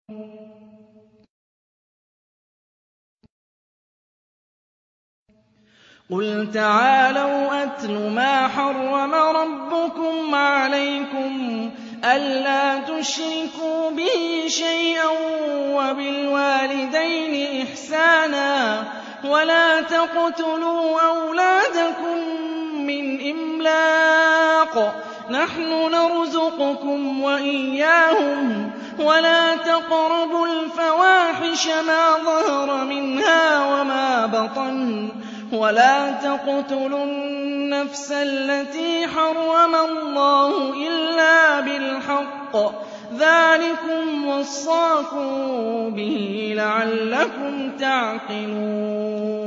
قُلْ تَعَالَوْا أَتْلُ مَا حَرَّمَ رَبُّكُمْ عَلَيْكُمْ أَلَّا تُشْرِكُوا بِهِ شَيْئًا وَبِالْوَالِدَيْنِ إِحْسَانًا وَلَا تَقْتُلُوا أَوْلَادَكُم مِّنْ إِمْلَاقٍ نَّحْنُ نَرْزُقُكُمْ وَإِيَّاهُمْ وَلَا تَقْرَبُوا الْفَوَاحِشَ مَا ظَهَرَ مِنْهَا وَمَا بَطَنَ وَلَا تَقْتُلُوا النَّفْسَ الَّتِي حَرَّمَ اللَّهُ إِلَّا بِالْحَقِّ ۚ ذَٰلِكُمْ وَصَّاكُم بِهِ لَعَلَّكُمْ تَعْقِلُونَ